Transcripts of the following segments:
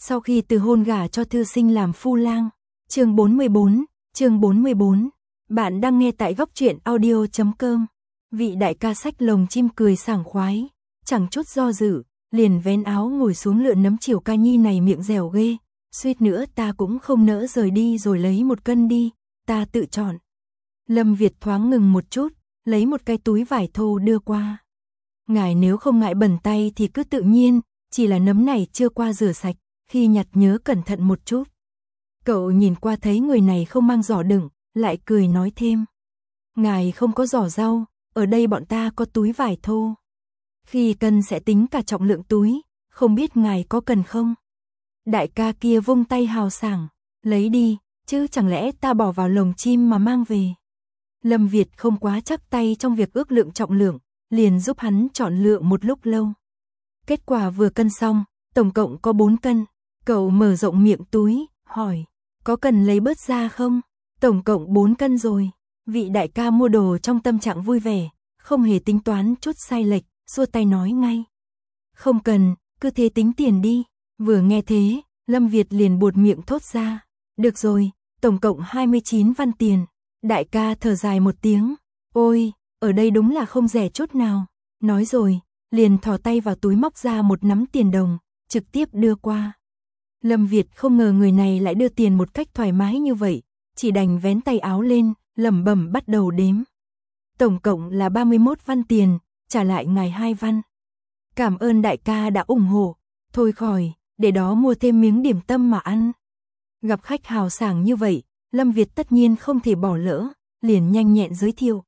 Sau khi từ hôn gả cho thư sinh làm phu lang. Chương 44. Bạn đang nghe tại goctruyện audio.com. Vị đại ca xách lồng chim cười sảng khoái, chẳng chút do dự, liền vén áo ngồi xuống lượn nấm chiều ca nhi này miệng dẻo ghê, suýt nữa ta cũng không nỡ rời đi rồi lấy một cân đi, ta tự chọn. Lâm Việt thoáng ngừng một chút, lấy một cái túi vải thô đưa qua. Ngài nếu không ngại bẩn tay thì cứ tự nhiên, chỉ là nấm này chưa qua rửa sạch, khi nhặt nhớ cẩn thận một chút. Cậu nhìn qua thấy người này không mang giỏ đựng, lại cười nói thêm. Ngài không có giỏ rau, ở đây bọn ta có túi vải thô. Khi cần sẽ tính cả trọng lượng túi, không biết ngài có cần không? Đại ca kia vung tay hào sảng, lấy đi, chứ chẳng lẽ ta bỏ vào lồng chim mà mang về. Lâm Việt không quá chắc tay trong việc ước lượng trọng lượng, liền giúp hắn chọn lựa một lúc lâu. Kết quả vừa cân xong, tổng cộng có 4 cân. Cậu mở rộng miệng túi, hỏi, có cần lấy bớt ra không? Tổng cộng 4 cân rồi. Vị đại ca mua đồ trong tâm trạng vui vẻ, không hề tính toán chút sai lệch, xua tay nói ngay. Không cần, cứ thế tính tiền đi. Vừa nghe thế, Lâm Việt liền buột miệng thốt ra. Được rồi, tổng cộng 29 văn tiền. Đại ca thở dài một tiếng. Ôi, ở đây đúng là không rẻ chút nào. Nói rồi, liền thò tay vào túi móc ra một nắm tiền đồng, trực tiếp đưa qua. Lâm Việt không ngờ người này lại đưa tiền một cách thoải mái như vậy, chỉ đành vén tay áo lên, lẩm bẩm bắt đầu đếm. Tổng cộng là 31 văn tiền, trả lại ngài 2 văn. Cảm ơn đại ca đã ủng hộ, thôi khỏi, để đó mua thêm miếng điểm tâm mà ăn. Gặp khách hào sảng như vậy, Lâm Việt tất nhiên không thể bỏ lỡ, liền nhanh nhẹn giới thiệu.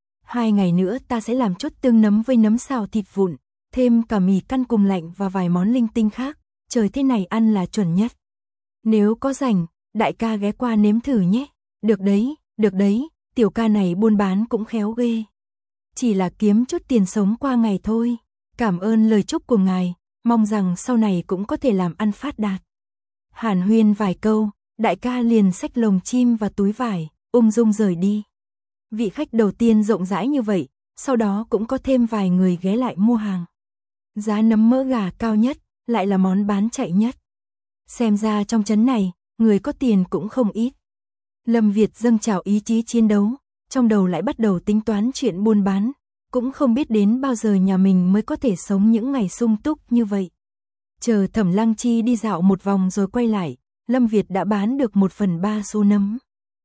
2 ngày nữa ta sẽ làm chút tương nấm với nấm xào thịt vụn, thêm cả mì căn cùng lạnh và vài món linh tinh khác, trời thế này ăn là chuẩn nhất. Nếu có rảnh, đại ca ghé qua nếm thử nhé. Được đấy, tiểu ca này buôn bán cũng khéo ghê. Chỉ là kiếm chút tiền sống qua ngày thôi. Cảm ơn lời chúc của ngài, mong rằng sau này cũng có thể làm ăn phát đạt. Hàn huyên vài câu, đại ca liền xách lồng chim và túi vải, ung dung rời đi. Vị khách đầu tiên rộng rãi như vậy, sau đó cũng có thêm vài người ghé lại mua hàng. Giá nấm mỡ gà cao nhất, lại là món bán chạy nhất. Xem ra trong trấn này, người có tiền cũng không ít. Lâm Việt dâng trào ý chí chiến đấu, trong đầu lại bắt đầu tính toán chuyện buôn bán, cũng không biết đến bao giờ nhà mình mới có thể sống những ngày sung túc như vậy. Chờ Thẩm Lăng Chi đi dạo một vòng rồi quay lại, Lâm Việt đã bán được 1/3 số nấm.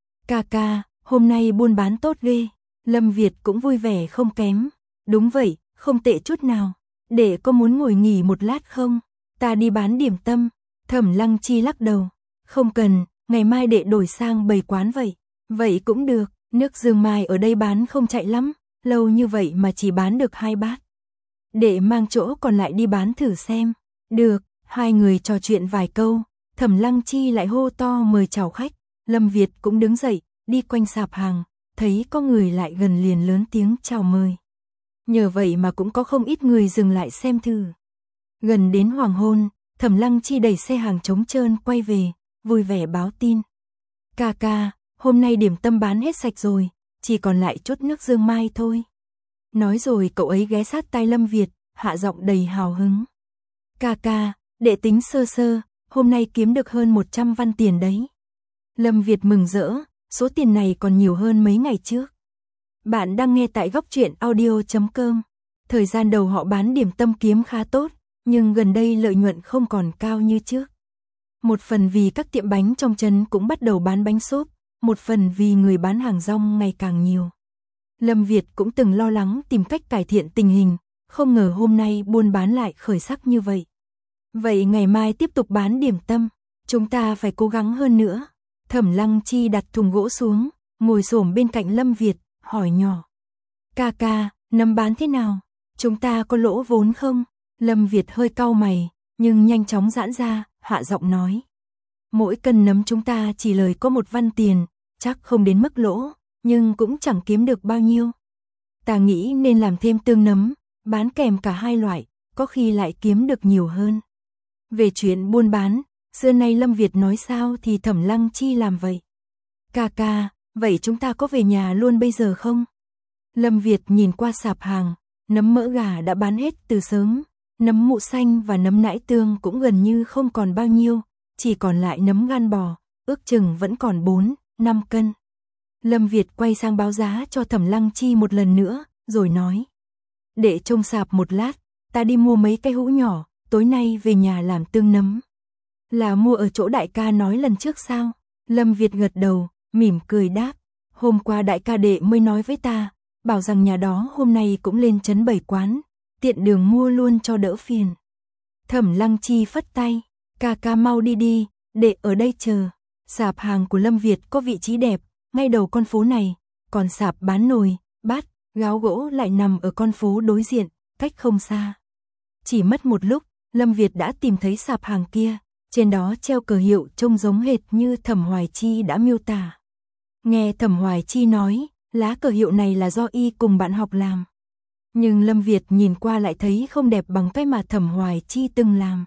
Ca, hôm nay buôn bán tốt ghê. Lâm Việt cũng vui vẻ không kém. Đúng vậy, không tệ chút nào. Đệ có muốn ngồi nghỉ một lát không? Ta đi bán điểm tâm. Thẩm Lăng Chi lắc đầu. Không cần, ngày mai đệ đổi sang bày quán vậy. Vậy cũng được, nước dương mai ở đây bán không chạy lắm, lâu như vậy mà chỉ bán được 2 bát. Đệ mang chỗ còn lại đi bán thử xem. Được, hai người trò chuyện vài câu, Thẩm Lăng Chi lại hô to mời chào khách. Lâm Việt cũng đứng dậy, đi quanh sạp hàng, thấy có người lại gần liền lớn tiếng chào mời. Nhờ vậy mà cũng có không ít người dừng lại xem thử. Gần đến hoàng hôn, Thẩm Lăng Chi đẩy xe hàng trống trơn quay về, vui vẻ báo tin. Ca, hôm nay điểm tâm bán hết sạch rồi, chỉ còn lại chút nước dương mai thôi. Nói rồi cậu ấy ghé sát tai Lâm Việt, hạ giọng đầy hào hứng. Ca, đệ tính sơ, hôm nay kiếm được hơn 100 văn tiền đấy. Lâm Việt mừng rỡ, số tiền này còn nhiều hơn mấy ngày trước. Bạn đang nghe tại goctruyện audio.com. Thời gian đầu họ bán điểm tâm kiếm khá tốt, nhưng gần đây lợi nhuận không còn cao như trước. Một phần vì các tiệm bánh trong trấn cũng bắt đầu bán bánh xốp, một phần vì người bán hàng rong ngày càng nhiều. Lâm Việt cũng từng lo lắng tìm cách cải thiện tình hình, không ngờ hôm nay buôn bán lại khởi sắc như vậy. Vậy ngày mai tiếp tục bán điểm tâm, chúng ta phải cố gắng hơn nữa. Thẩm Lăng Chi đặt thùng gỗ xuống, ngồi xổm bên cạnh Lâm Việt, hỏi nhỏ. Ca, nấm bán thế nào? Chúng ta có lỗ vốn không? Lâm Việt hơi cau mày, nhưng nhanh chóng giãn ra, hạ giọng nói. Mỗi cân nấm chúng ta chỉ lời có 1 văn tiền, chắc không đến mức lỗ, nhưng cũng chẳng kiếm được bao nhiêu. Ta nghĩ nên làm thêm tương nấm, bán kèm cả hai loại, có khi lại kiếm được nhiều hơn. Về chuyện buôn bán, xưa nay Lâm Việt nói sao thì Thẩm Lăng Chi làm vậy. Ca, vậy chúng ta có về nhà luôn bây giờ không? Lâm Việt nhìn qua sạp hàng, nấm mỡ gà đã bán hết từ sớm, Nấm mụ xanh và nấm nãi tương cũng gần như không còn bao nhiêu, chỉ còn lại nấm gan bò, ước chừng vẫn còn 4-5 cân. Lâm Việt quay sang báo giá cho Thẩm Lăng Chi một lần nữa, rồi nói. Để trông sạp một lát, ta đi mua mấy cái hũ nhỏ, tối nay về nhà làm tương nấm. Là mua ở chỗ đại ca nói lần trước sao? Lâm Việt gật đầu, mỉm cười đáp. Hôm qua đại ca đệ mới nói với ta, bảo rằng nhà đó hôm nay cũng lên trấn bày quán, tiện đường mua luôn cho đỡ phiền. Thẩm Lăng Chi phất tay, ca mau đi đi, đệ ở đây chờ. Sạp hàng của Lâm Việt có vị trí đẹp, ngay đầu con phố này, còn sạp bán nồi, bát, gáo gỗ lại nằm ở con phố đối diện, cách không xa. Chỉ mất một lúc, Lâm Việt đã tìm thấy sạp hàng kia, trên đó treo cờ hiệu trông giống hệt như Thẩm Hoài Chi đã miêu tả. Nghe Thẩm Hoài Chi nói, lá cờ hiệu này là do y cùng bạn học làm. Nhưng Lâm Việt nhìn qua lại thấy không đẹp bằng cái mà Thẩm Hoài Chi từng làm.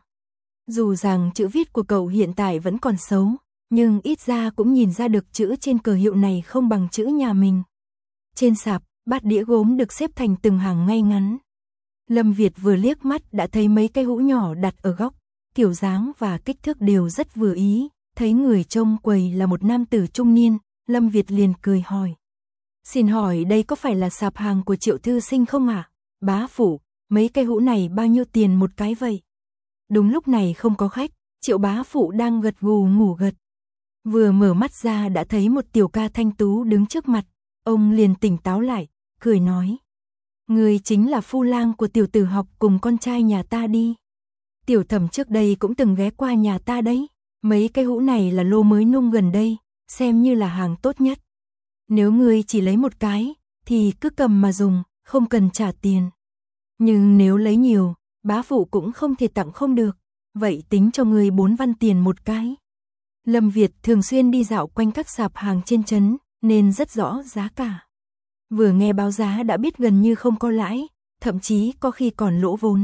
Dù rằng chữ viết của cậu hiện tại vẫn còn xấu, nhưng ít ra cũng nhìn ra được chữ trên cờ hiệu này không bằng chữ nhà mình. Trên sạp, bát đĩa gốm được xếp thành từng hàng ngay ngắn. Lâm Việt vừa liếc mắt đã thấy mấy cái hũ nhỏ đặt ở góc, kiểu dáng và kích thước đều rất vừa ý. Thấy người trông quầy là một nam tử trung niên, Lâm Việt liền cười hỏi. Xin hỏi đây có phải là sạp hàng của Triệu thư sinh không ạ? Bá phụ, mấy cái hũ này bao nhiêu tiền một cái vậy? Đúng lúc này không có khách, Triệu bá phụ đang gật gù ngủ gật. Vừa mở mắt ra đã thấy một tiểu ca thanh tú đứng trước mặt, ông liền tỉnh táo lại, cười nói. Người chính là phu lang của tiểu tử học cùng con trai nhà ta đi. Tiểu Thẩm trước đây cũng từng ghé qua nhà ta đấy, mấy cái hũ này là lô mới nung gần đây, xem như là hàng tốt nhất. Nếu ngươi chỉ lấy một cái, thì cứ cầm mà dùng, không cần trả tiền. Nhưng nếu lấy nhiều, bá phụ cũng không thể tặng không được, vậy tính cho ngươi 4 văn tiền một cái. Lâm Việt thường xuyên đi dạo quanh các sạp hàng trên trấn, nên rất rõ giá cả. Vừa nghe báo giá đã biết gần như không có lãi, thậm chí có khi còn lỗ vốn.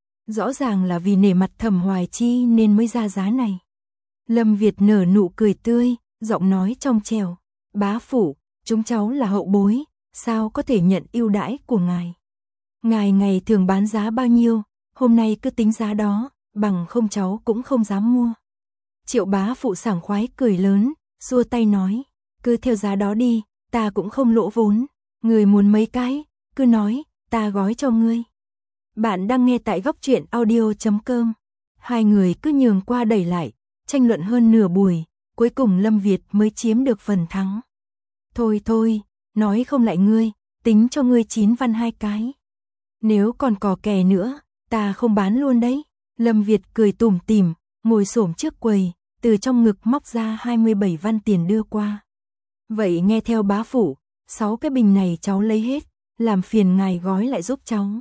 Rõ ràng là vì nể mặt Thẩm Hoài Chi nên mới ra giá này. Lâm Việt nở nụ cười tươi, giọng nói trong trẻo. Bá phụ, chúng cháu là hậu bối, sao có thể nhận ưu đãi của ngài? Ngài ngày thường bán giá bao nhiêu, hôm nay cứ tính giá đó, bằng không cháu cũng không dám mua. Triệu bá phụ sảng khoái cười lớn, xua tay nói, cứ theo giá đó đi, ta cũng không lỗ vốn. Người muốn mấy cái, cứ nói, ta gói cho ngươi. Bạn đang nghe tại góc truyện audio.com. Hai người cứ nhường qua đẩy lại, tranh luận hơn nửa buổi, cuối cùng Lâm Việt mới chiếm được phần thắng. Thôi, nói không lại ngươi, tính cho ngươi 9 văn 2 cái. Nếu còn cò kè nữa, ta không bán luôn đấy. Lâm Việt cười tủm tỉm, ngồi xổm trước quầy, từ trong ngực móc ra 27 văn tiền đưa qua. Vậy nghe theo bá phụ, 6 cái bình này cháu lấy hết, làm phiền ngài gói lại giúp cháu.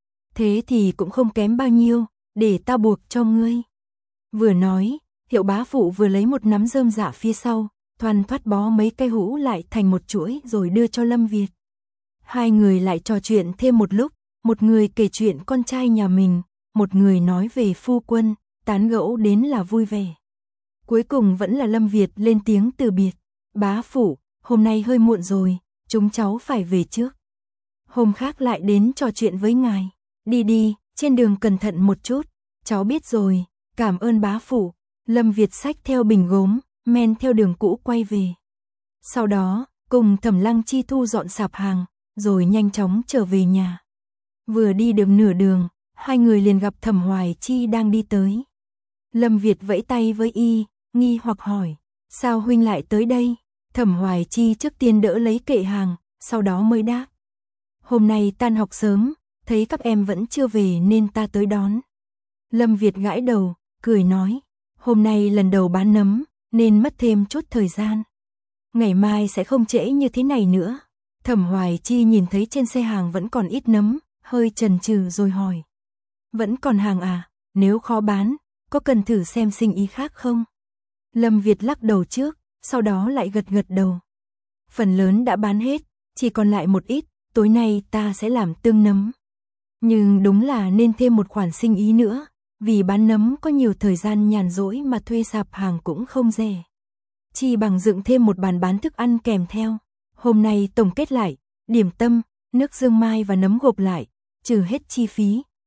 Thế thì cũng không kém bao nhiêu, để ta buộc cho ngươi. Vừa nói, Hiệu bá phụ vừa lấy một nắm rơm rạ phía sau, thoăn thoắt bó mấy cây hũ lại thành một chuỗi rồi đưa cho Lâm Việt. Hai người lại trò chuyện thêm một lúc, một người kể chuyện con trai nhà mình, một người nói về phu quân, tán gẫu đến là vui vẻ. Cuối cùng vẫn là Lâm Việt lên tiếng từ biệt. Bá phụ, hôm nay hơi muộn rồi, chúng cháu phải về trước. Hôm khác lại đến trò chuyện với ngài. Đi, trên đường cẩn thận một chút. Cháu biết rồi, cảm ơn bá phụ. Lâm Việt xách theo bình gốm, men theo đường cũ quay về. Sau đó, cùng Thẩm Lăng Chi thu dọn sạp hàng, rồi nhanh chóng trở về nhà. Vừa đi được nửa đường, hai người liền gặp Thẩm Hoài Chi đang đi tới. Lâm Việt vẫy tay với y, nghi hoặc hỏi, sao huynh lại tới đây? Thẩm Hoài Chi trước tiên đỡ lấy kệ hàng, sau đó mới đáp. Hôm nay tan học sớm, thấy các em vẫn chưa về nên ta tới đón. Lâm Việt gãi đầu, cười nói, hôm nay lần đầu bán nấm, nên mất thêm chút thời gian. Ngày mai sẽ không trễ như thế này nữa. Thẩm Hoài Chi nhìn thấy trên xe hàng vẫn còn ít nấm, hơi chần chừ rồi hỏi. Vẫn còn hàng à, nếu khó bán, có cần thử xem sinh ý khác không? Lâm Việt lắc đầu trước, sau đó lại gật đầu. Phần lớn đã bán hết, chỉ còn lại một ít, tối nay ta sẽ làm tương nấm. Nhưng đúng là nên thêm một khoản sinh ý nữa, vì bán nấm có nhiều thời gian nhàn rỗi mà thuê sạp hàng cũng không rẻ. Chỉ bằng dựng thêm một bàn bán thức ăn kèm theo. Hôm nay tổng kết lại, điểm tâm, nước dương mai và nấm gộp lại, trừ hết chi phí,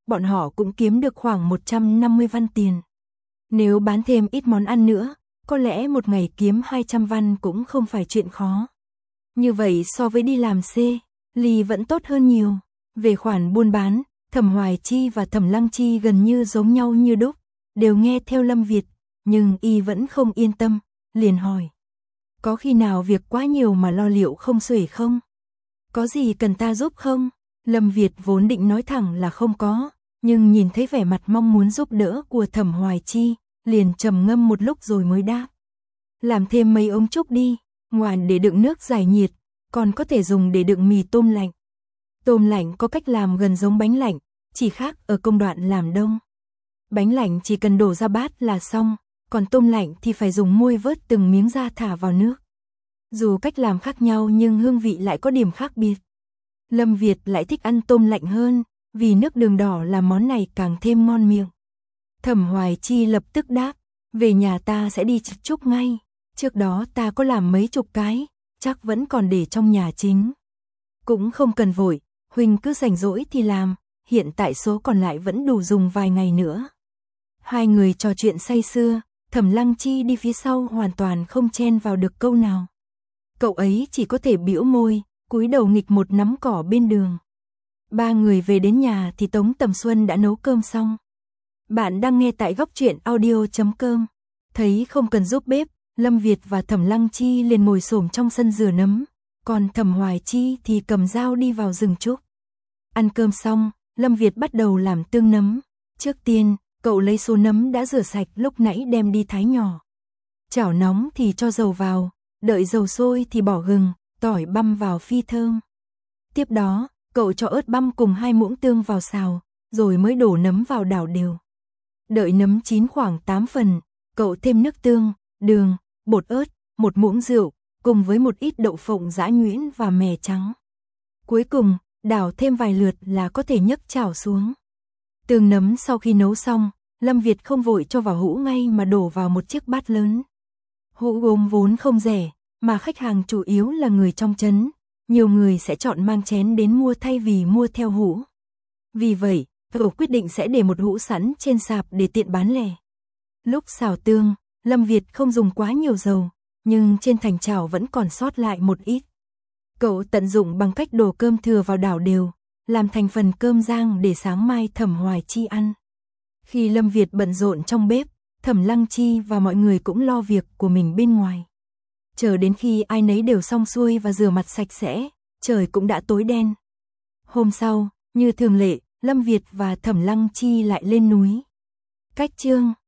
bọn họ cũng kiếm được khoảng 150 văn tiền. Nếu bán thêm ít món ăn nữa, có lẽ một ngày kiếm 200 văn cũng không phải chuyện khó. Như vậy so với đi làm C, Ly vẫn tốt hơn nhiều. Về khoản buôn bán, Thẩm Hoài Chi và Thẩm Lăng Chi gần như giống nhau như đúc, đều nghe theo Lâm Việt, nhưng y vẫn không yên tâm, liền hỏi. Có khi nào việc quá nhiều mà lo liệu không xuể không? Có gì cần ta giúp không? Lâm Việt vốn định nói thẳng là không có, nhưng nhìn thấy vẻ mặt mong muốn giúp đỡ của Thẩm Hoài Chi, liền trầm ngâm một lúc rồi mới đáp. Làm thêm mấy ống trúc đi, ngoài để đựng nước giải nhiệt, còn có thể dùng để đựng mì tôm lạnh. Tôm lạnh có cách làm gần giống bánh lạnh, chỉ khác ở công đoạn làm đông. Bánh lạnh chỉ cần đổ ra bát là xong, còn tôm lạnh thì phải dùng muôi vớt từng miếng ra thả vào nước. Dù cách làm khác nhau nhưng hương vị lại có điểm khác biệt. Lâm Việt lại thích ăn tôm lạnh hơn, vì nước đường đỏ làm món này càng thêm ngon miệng. Thẩm Hoài Chi lập tức đáp, về nhà ta sẽ đi chặt trúc ngay. Trước đó ta có làm mấy chục cái, chắc vẫn còn để trong nhà chính. Cũng không cần vội, Huỳnh cứ rảnh rỗi thì làm, hiện tại số còn lại vẫn đủ dùng vài ngày nữa. Hai người trò chuyện say sưa, Thẩm Lăng Chi đi phía sau hoàn toàn không chen vào được câu nào. Cậu ấy chỉ có thể bĩu môi, cúi đầu nghịch một nắm cỏ bên đường. Ba người về đến nhà thì Tống Tầm Xuân đã nấu cơm xong. Bạn đang nghe tại góc truyện audio.com. Thấy không cần giúp bếp, Lâm Việt và Thẩm Lăng Chi liền ngồi xổm trong sân rửa nấm, còn Thẩm Hoài Chi thì cầm dao đi vào rừng trúc. Ăn cơm xong, Lâm Việt bắt đầu làm tương nấm. Trước tiên, cậu lấy số nấm đã rửa sạch lúc nãy đem đi thái nhỏ. Chảo nóng thì cho dầu vào, đợi dầu sôi thì bỏ gừng, tỏi băm vào phi thơm. Tiếp đó, cậu cho ớt băm cùng 2 muỗng tương vào xào, rồi mới đổ nấm vào đảo đều. Đợi nấm chín khoảng 8 phần, cậu thêm nước tương, đường, bột ớt, 1 muỗng rượu, cùng với một ít đậu phộng giã nhuyễn và mè trắng. Cuối cùng, đảo thêm vài lượt là có thể nhấc chảo xuống. Tương nấm sau khi nấu xong, Lâm Việt không vội cho vào hũ ngay mà đổ vào một chiếc bát lớn. Hũ gốm vốn không rẻ, mà khách hàng chủ yếu là người trong trấn, nhiều người sẽ chọn mang chén đến mua thay vì mua theo hũ. Vì vậy, cậu quyết định sẽ để một hũ sẵn trên sạp để tiện bán lẻ. Lúc xào tương, Lâm Việt không dùng quá nhiều dầu, nhưng trên thành chảo vẫn còn sót lại một ít. Cậu tận dụng bằng cách đổ cơm thừa vào đảo đều, làm thành phần cơm rang để sáng mai Thẩm Hoài Chi ăn. Khi Lâm Việt bận rộn trong bếp, Thẩm Lăng Chi và mọi người cũng lo việc của mình bên ngoài. Chờ đến khi ai nấy đều xong xuôi và rửa mặt sạch sẽ, trời cũng đã tối đen. Hôm sau, như thường lệ, Lâm Việt và Thẩm Lăng Chi lại lên núi. Cách chương